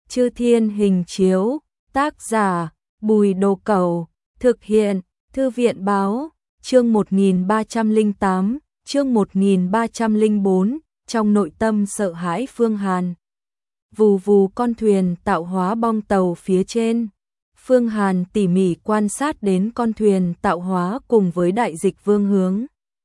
Chư Thiên Hình Chiếu, tác giả Bùi Đồ Cẩu, thực hiện Thư viện Báo, chương 1308, chương 1304, trong nội tâm sợ hãi Phương Hàn. Vù vù con thuyền tạo hóa bong tàu phía trên. Phương Hàn tỉ mỉ quan sát đến con thuyền tạo hóa cùng với Đại Dịch Vương Hướng.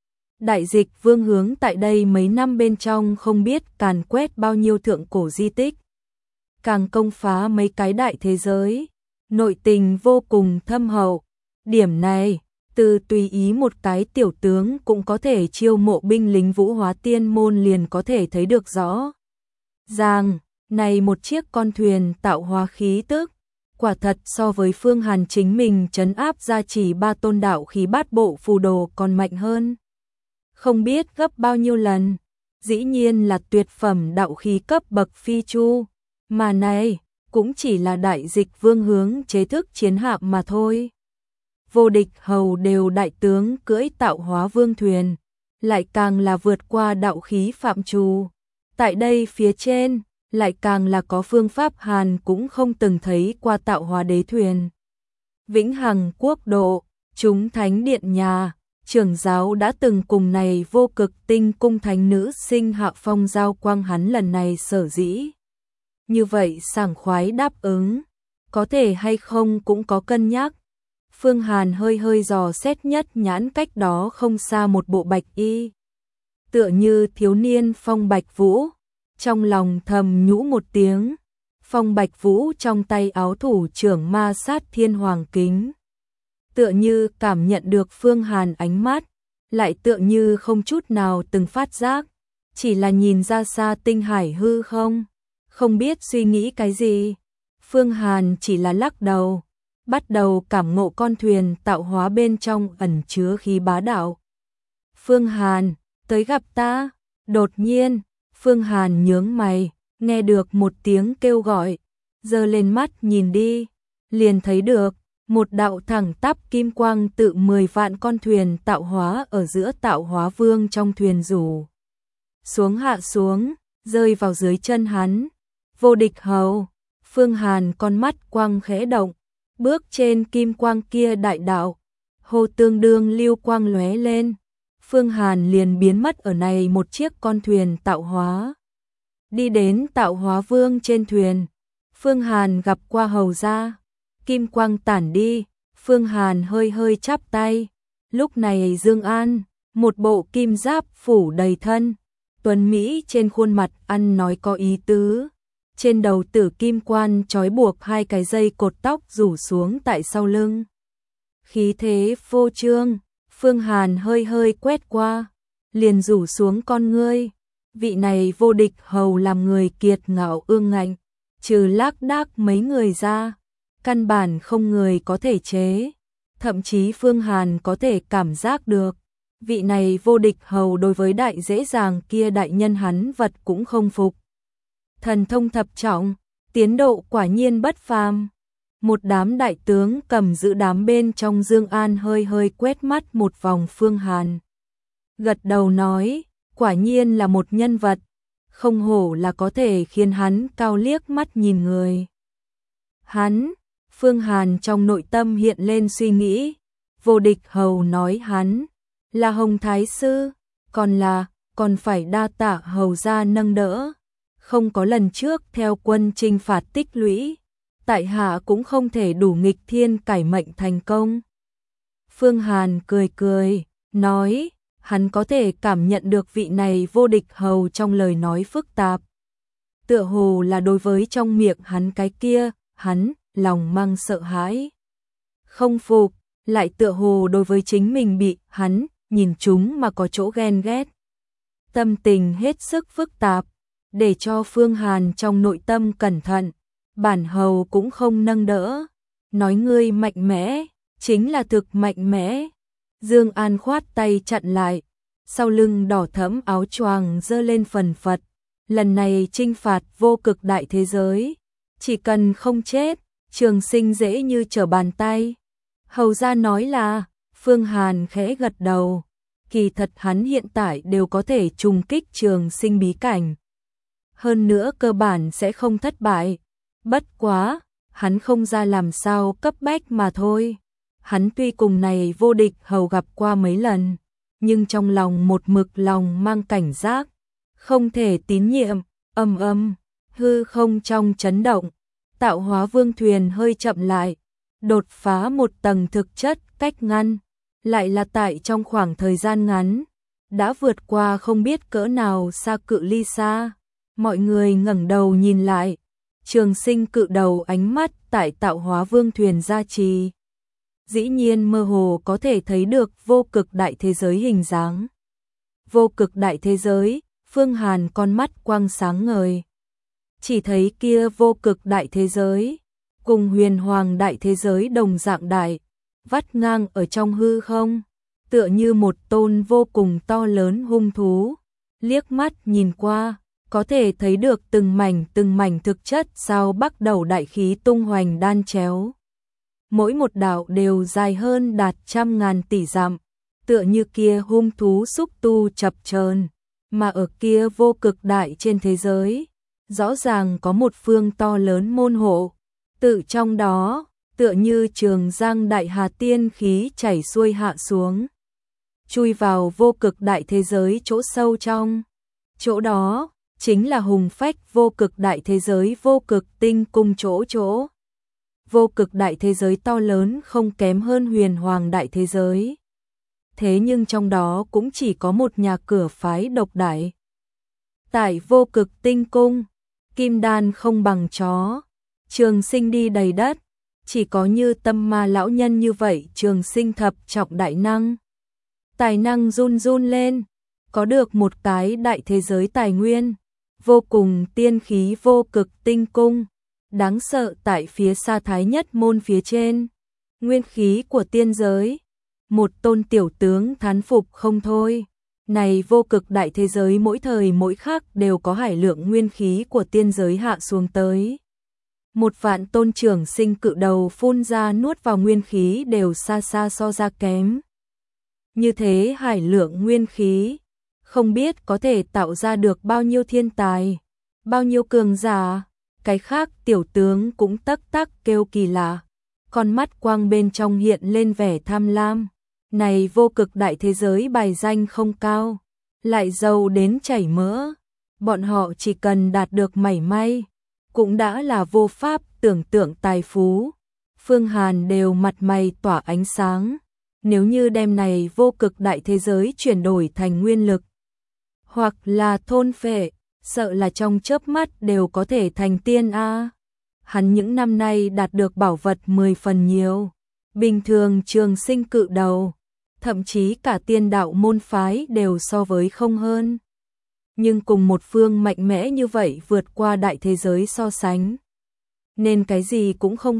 Đại Dịch Vương Hướng tại đây mấy năm bên trong không biết càn quét bao nhiêu thượng cổ di tích, càng công phá mấy cái đại thế giới, nội tình vô cùng thâm hậu. Điểm này, từ tùy ý một cái tiểu tướng cũng có thể chiêu mộ binh lính Vũ Hóa Tiên môn liền có thể thấy được rõ ràng. Này một chiếc con thuyền tạo hóa khí tức, quả thật so với Phương Hàn chính mình trấn áp gia trì 3 tôn đạo khí bát bộ phù đồ còn mạnh hơn. Không biết gấp bao nhiêu lần, dĩ nhiên là tuyệt phẩm đạo khí cấp bậc phi chu, mà này cũng chỉ là Đại Dịch Vương Hướng chế thức chiến hạm mà thôi. Vô Địch Hầu đều đại tướng cưỡi tạo hóa vương thuyền, lại càng là vượt qua đạo khí phạm trù. Tại đây phía trên, lại càng là có phương pháp Hàn cũng không từng thấy qua tạo hóa đế thuyền. Vĩnh Hằng Quốc độ, chúng thánh điện nhà, trưởng giáo đã từng cùng này vô cực tinh cung thánh nữ sinh hạ phong giao quang hắn lần này sở dĩ. Như vậy sảng khoái đáp ứng, có thể hay không cũng có cân nhắc. Phương Hàn hơi hơi dò xét nhất nhãn cách đó không xa một bộ bạch y. Tựa như thiếu niên Phong Bạch Vũ, trong lòng thầm nhũ một tiếng. Phong Bạch Vũ trong tay áo thủ trưởng ma sát thiên hoàng kính. Tựa như cảm nhận được Phương Hàn ánh mắt, lại tựa như không chút nào từng phát giác, chỉ là nhìn ra xa tinh hải hư không biết suy nghĩ cái gì. Phương Hàn chỉ là lắc đầu, bắt đầu cảm ngộ con thuyền tạo hóa bên trong ẩn chứa khí bá đạo. Phương Hàn, tới gặp ta. Đột nhiên, Phương Hàn nhướng mày, nghe được một tiếng kêu gọi, giơ lên mắt nhìn đi, liền thấy được một đạo thẳng tắp kim quang tự 10 vạn con thuyền tạo hóa ở giữa tạo hóa vương trong thuyền rủ xuống hạ xuống, rơi vào dưới chân hắn. Vô Địch Hầu. Phương Hàn con mắt quang khẽ động, bước trên kim quang kia đại đạo, hồ tương đương lưu quang lóe lên. Phương Hàn liền biến mất ở này một chiếc con thuyền tạo hóa. Đi đến tạo hóa vương trên thuyền, Phương Hàn gặp qua hầu gia, kim quang tản đi, Phương Hàn hơi hơi chắp tay. Lúc này Dương An, một bộ kim giáp phủ đầy thân, tuấn mỹ trên khuôn mặt ăn nói có ý tứ. Trên đầu tử kim quan trói buộc 2 cái dây cột tóc rủ xuống tại sau lưng. Khí thế phô trương, Phương Hàn hơi hơi quét qua, liền rủ xuống con ngươi. Vị này Vô Địch Hầu làm người kiệt ngạo ương ngạnh, trừ lác đác mấy người ra, căn bản không người có thể chế. Thậm chí Phương Hàn có thể cảm giác được, vị này Vô Địch Hầu đối với đại dễ dàng kia đại nhân hắn vật cũng không phục. Thần thông thập trọng, tiến độ quả nhiên bất phàm. Một đám đại tướng cầm giữ đám bên trong Dương An hơi hơi quét mắt một vòng Phương Hàn. Gật đầu nói, quả nhiên là một nhân vật, không hổ là có thể khiến hắn cao liếc mắt nhìn người. Hắn, Phương Hàn trong nội tâm hiện lên suy nghĩ, Vô Địch Hầu nói hắn là Hồng Thái Sư, còn phải đa tạ hầu gia nâng đỡ. Không có lần trước theo quân chinh phạt tích lũy, tại hạ cũng không thể đủ nghịch thiên cải mệnh thành công. Phương Hàn cười cười, nói, hắn có thể cảm nhận được vị này Vô Địch Hầu trong lời nói phức tạp. Tựa hồ là đối với trong miệng hắn cái kia, hắn lòng mang sợ hãi, không phục, lại tựa hồ đối với chính mình bị hắn nhìn trúng mà có chỗ ghen ghét. Tâm tình hết sức phức tạp, để cho Phương Hàn trong nội tâm cẩn thận. Bản hầu cũng không nâng đỡ, nói ngươi mạnh mẽ, chính là thực mạnh mẽ. Dương An khoát tay chặn lại, sau lưng đỏ thẫm áo choàng giơ lên phần phật. Lần này chinh phạt vô cực đại thế giới, chỉ cần không chết, trường sinh dễ như trở bàn tay. Hầu gia nói là, Phương Hàn khẽ gật đầu, kỳ thật hắn hiện tại đều có thể trùng kích trường sinh bí cảnh. Hơn nữa cơ bản sẽ không thất bại. Bất quá, hắn không ra làm sao cấp bách mà thôi. Hắn tuy cùng này vô địch hầu gặp qua mấy lần, nhưng trong lòng một mực lòng mang cảnh giác, không thể tín nhiệm. Hư không trong chấn động, tạo hóa vương thuyền hơi chậm lại, đột phá một tầng thực chất cách ngăn, lại là tại trong khoảng thời gian ngắn, đã vượt qua không biết cỡ nào xa cự ly xa. Mọi người ngẩng đầu nhìn lại, Trường Sinh cự đầu ánh mắt tại tạo hóa vương thuyền gia trì, dĩ nhiên mơ hồ có thể thấy được vô cực đại thế giới hình dáng. Vô cực đại thế giới, Phương Hàn con mắt quang sáng ngời. Chỉ thấy kia vô cực đại thế giới, cùng huyền hoàng đại thế giới đồng dạng đại, vắt ngang ở trong hư không, tựa như một tôn vô cùng to lớn hung thú. Liếc mắt nhìn qua, có thể thấy được từng mảnh thực chất sao bắt đầu đại khí tung hoành đan chéo. Mỗi một đạo đều dài hơn đạt 100.000 tỷ dặm, tựa như kia hung thú xúc tu chập chờn, mà ở kia vô cực đại trên thế giới, rõ ràng có một phương to lớn môn hộ, tự trong đó, tựa như trường giang đại hà tiên khí chảy xuôi hạ xuống, chui vào vô cực đại thế giới chỗ sâu trong. Chỗ đó chính là hùng phách vô cực đại thế giới vô cực tinh cung chỗ. Vô cực đại thế giới to lớn không kém hơn huyền hoàng đại thế giới. Thế nhưng trong đó cũng chỉ có một nhà cửa phái độc đại. Tại vô cực tinh cung, kim đan không bằng chó, Trường Sinh đi đầy đất, chỉ có như Tâm Ma lão nhân như vậy Trường Sinh thập trọng đại năng. Tài năng run run lên, có được một cái đại thế giới tài nguyên, vô cùng tiên khí vô cực tinh cung, đáng sợ tại phía xa thái nhất môn phía trên, nguyên khí của tiên giới. Một tôn tiểu tướng thán phục không thôi, này vô cực đại thế giới mỗi thời mỗi khắc đều có hải lượng nguyên khí của tiên giới hạ xuống tới. Một vạn tôn Trường Sinh cự đầu phun ra nuốt vào nguyên khí đều xa xa so ra kém. Như thế hải lượng nguyên khí, không biết có thể tạo ra được bao nhiêu thiên tài, bao nhiêu cường giả. Cái khác tiểu tướng cũng tắc tắc kêu kỳ lạ, con mắt quang bên trong hiện lên vẻ tham lam. Này vô cực đại thế giới bài danh không cao, lại giàu đến chảy mỡ, bọn họ chỉ cần đạt được mảy may, cũng đã là vô pháp tưởng tượng tài phú. Phương Hàn đều mặt mày tỏa ánh sáng, nếu như đem này vô cực đại thế giới chuyển đổi thành nguyên lực, hoặc là thôn phệ, sợ là trong chớp mắt đều có thể thành tiên a. Hắn những năm nay đạt được bảo vật 10 phần nhiều, bình thường Trường Sinh cự đầu, thậm chí cả tiên đạo môn phái đều so với không hơn. Nhưng cùng một phương mạnh mẽ như vậy vượt qua đại thế giới so sánh, nên cái gì cũng không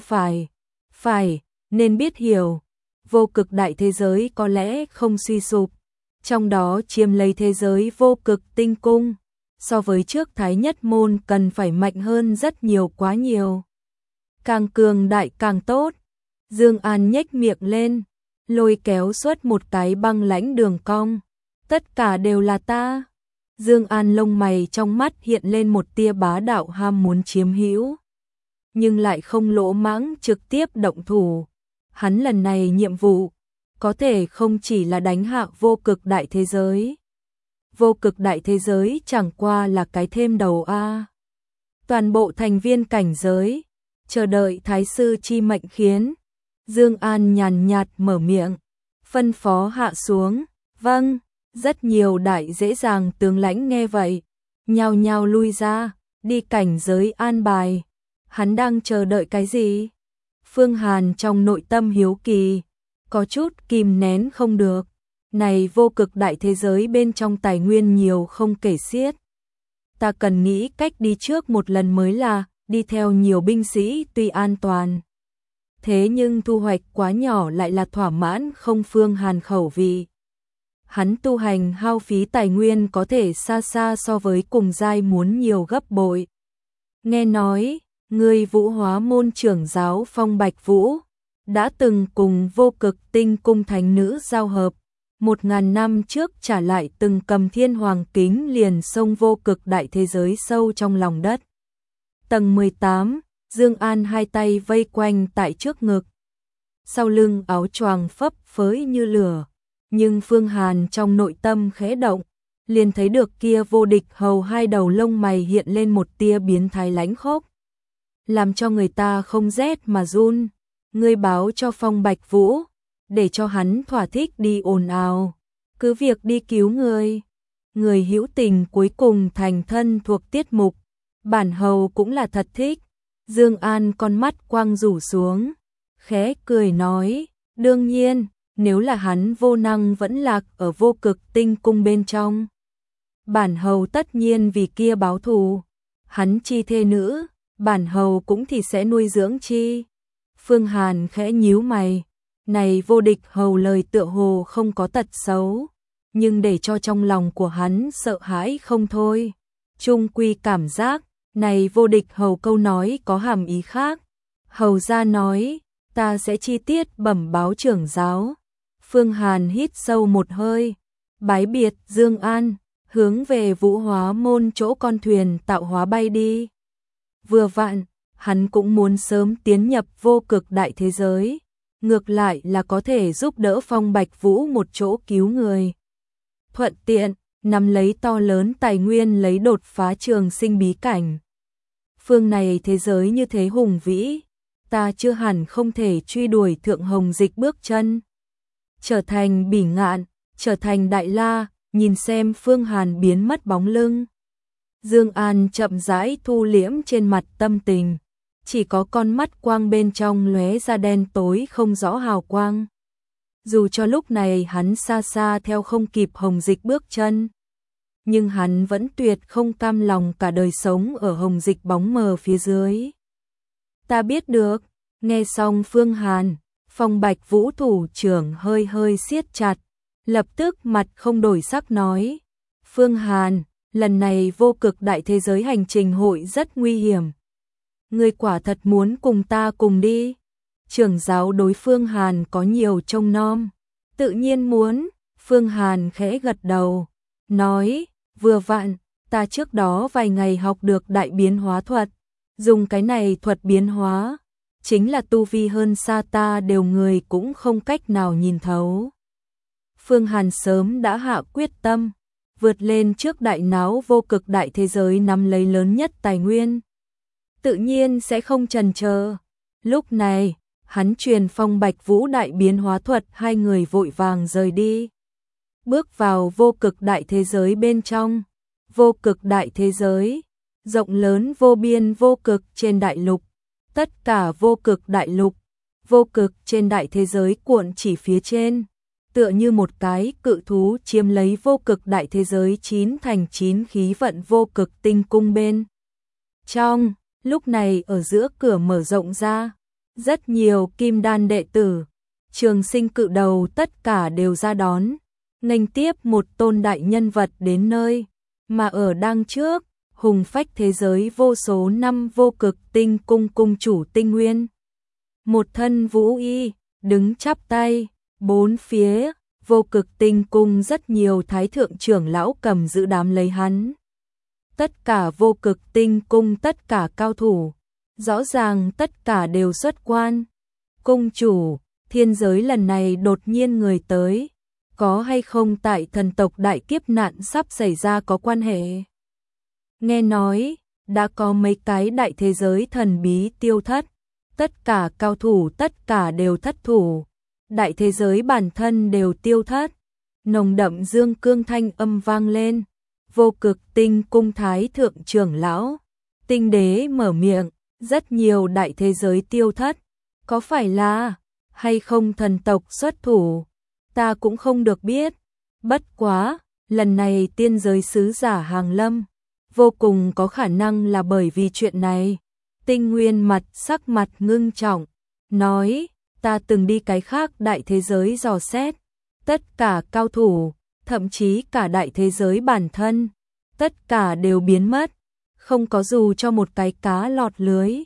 phải, nên biết hiểu, vô cực đại thế giới có lẽ không suy sụp, trong đó chiếm lấy thế giới vô cực tinh cung, so với trước thái nhất môn cần phải mạnh hơn rất nhiều, quá nhiều. Càng cường đại càng tốt. Dương An nhếch miệng lên, lôi kéo xuất một cái băng lãnh đường cong. Tất cả đều là ta. Dương An lông mày trong mắt hiện lên một tia bá đạo ham muốn chiếm hữu, nhưng lại không lỗ mãng trực tiếp động thủ. Hắn lần này nhiệm vụ có thể không chỉ là đánh hạ vô cực đại thế giới. Vô cực đại thế giới chẳng qua là cái thêm đầu a. Toàn bộ thành viên cảnh giới chờ đợi thái sư chi mệnh khiến. Dương An nhàn nhạt mở miệng, phân phó hạ xuống. Vâng. Rất nhiều đại dễ dàng tướng lãnh nghe vậy, nhao nhao lui ra, đi cảnh giới an bài. Hắn đang chờ đợi cái gì? Phương Hàn trong nội tâm hiếu kỳ, có chút kìm nén không được. Này vô cực đại thế giới bên trong tài nguyên nhiều không kể xiết. Ta cần nghĩ cách đi trước một lần mới là, đi theo nhiều binh sĩ tuy an toàn. Thế nhưng thu hoạch quá nhỏ lại là thỏa mãn không Phương Hàn khẩu vị. Hắn tu hành hao phí tài nguyên có thể xa xa so với cùng giai muốn nhiều gấp bội. Nghe nói, người Vũ Hóa môn trưởng giáo Phong Bạch Vũ đã từng cùng vô cực tinh cung thánh nữ giao hợp, 1000 năm trước trả lại từng cầm thiên hoàng kính liền xông vô cực đại thế giới sâu trong lòng đất. Tầng 18, Dương An hai tay vây quanh tại trước ngực. Sau lưng áo choàng phấp phới như lửa, nhưng Phương Hàn trong nội tâm khẽ động, liền thấy được kia vô địch hầu hai đầu lông mày hiện lên một tia biến thái lãnh khốc, làm cho người ta không rét mà run. Ngươi báo cho Phong Bạch Vũ, để cho hắn thỏa thích đi ồn ào, cứ việc đi cứu người. Người hữu tình cuối cùng thành thân thuộc tiết mục, bản hầu cũng là thật thích. Dương An con mắt quang rủ xuống, khẽ cười nói, đương nhiên, nếu là hắn vô năng vẫn lạc ở Vô Cực Tinh cung bên trong, bản hầu tất nhiên vì kia báo thù. Hắn chi thê nữ, bản hầu cũng thì sẽ nuôi dưỡng chi. Phương Hàn khẽ nhíu mày, này vô địch hầu lời tựa hồ không có tật xấu, nhưng để cho trong lòng của hắn sợ hãi không thôi. Trung quy cảm giác, này vô địch hầu câu nói có hàm ý khác. Hầu gia nói, ta sẽ chi tiết bẩm báo trưởng giáo. Phương Hàn hít sâu một hơi, bái biệt Dương An, hướng về Vũ Hóa môn chỗ con thuyền tạo hóa bay đi. Vừa vặn, hắn cũng muốn sớm tiến nhập vô cực đại thế giới, ngược lại là có thể giúp đỡ Phong Bạch Vũ một chỗ cứu người. Thuận tiện, nắm lấy to lớn tài nguyên lấy đột phá trường sinh bí cảnh. Phương này thế giới như thế hùng vĩ, ta chưa hẳn không thể truy đuổi Thượng Hồng Dịch bước chân. Trở thành Bỉ Ngạn, trở thành Đại La, nhìn xem Phương Hàn biến mất bóng lưng. Dương An chậm rãi thu liễm trên mặt tâm tình, chỉ có con mắt quang bên trong lóe ra đen tối không rõ hào quang. Dù cho lúc này hắn xa xa theo không kịp Hồng Dịch bước chân, nhưng hắn vẫn tuyệt không cam lòng cả đời sống ở Hồng Dịch bóng mờ phía dưới. Ta biết được. Nghe xong Phương Hàn, Phong Bạch Vũ thủ trưởng hơi hơi siết chặt, lập tức mặt không đổi sắc nói, Phương Hàn, lần này vô cực đại thế giới hành trình hội rất nguy hiểm. Ngươi quả thật muốn cùng ta cùng đi? Trưởng giáo đối Phương Hàn có nhiều trông nom. Tự nhiên muốn. Phương Hàn khẽ gật đầu, nói, vừa vặn, ta trước đó vài ngày học được đại biến hóa thuật, dùng cái này thuật biến hóa, chính là tu vi hơn xa ta đều người cũng không cách nào nhìn thấu. Phương Hàn sớm đã hạ quyết tâm, vượt lên trước đại náo vô cực đại thế giới nắm lấy lớn nhất tài nguyên. Tự nhiên sẽ không chần chờ. Lúc này, hắn truyền Phong Bạch Vũ đại biến hóa thuật, hai người vội vàng rời đi. Bước vào vô cực đại thế giới bên trong. Vô cực đại thế giới, rộng lớn vô biên vô cực trên đại lục. Tất cả vô cực đại lục, vô cực trên đại thế giới cuộn chỉ phía trên, tựa như một cái cự thú chiếm lấy vô cực đại thế giới 9 thành 9 khí vận vô cực tinh cung bên trong. Lúc này ở giữa cửa mở rộng ra, rất nhiều kim đan đệ tử, trường sinh cự đầu tất cả đều ra đón, nghênh tiếp một tôn đại nhân vật đến nơi, mà ở đằng trước, hùng phách thế giới vô số năm vô cực tinh cung cung chủ Tinh Nguyên. Một thân vũ y, đứng chắp tay, bốn phía, vô cực tinh cung rất nhiều thái thượng trưởng lão cầm giữ đám lấy hắn. Tất cả vô cực tinh cung tất cả cao thủ, rõ ràng tất cả đều xuất quan. Cung chủ, thiên giới lần này đột nhiên người tới, có hay không tại thần tộc đại kiếp nạn sắp xảy ra có quan hệ? Nghe nói, đã có mấy cái đại thế giới thần bí tiêu thất, tất cả cao thủ tất cả đều thất thủ, đại thế giới bản thân đều tiêu thất. Nồng đậm dương cương thanh âm vang lên, vô cực tinh cung thái thượng trưởng lão, Tinh đế mở miệng, rất nhiều đại thế giới tiêu thất, có phải là hay không thần tộc xuất thủ? Ta cũng không được biết, bất quá, lần này tiên giới sứ giả hàng lâm, vô cùng có khả năng là bởi vì chuyện này. Tinh Nguyên sắc mặt ngưng trọng, nói, ta từng đi cái khác đại thế giới dò xét, tất cả cao thủ, thậm chí cả đại thế giới bản thân, tất cả đều biến mất, không có dù cho một cái cá lọt lưới.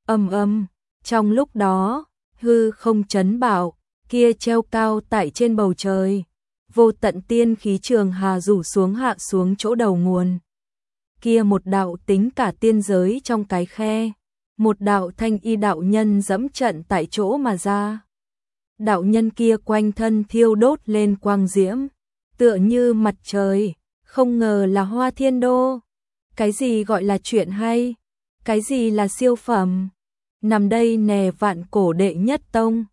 Trong lúc đó, hư không chấn bạo, kia treo cao tại trên bầu trời, vô tận tiên khí trường hà rủ xuống hạ xuống chỗ đầu nguồn. Kia một đạo tính cả tiên giới trong cái khe, một đạo thanh y đạo nhân dẫm trận tại chỗ mà ra. Đạo nhân kia quanh thân thiêu đốt lên quang diễm, tựa như mặt trời, không ngờ là Hoa Thiên Đô. Cái gì gọi là chuyện hay? Cái gì là siêu phẩm? Nằm đây nè, vạn cổ đệ nhất tông,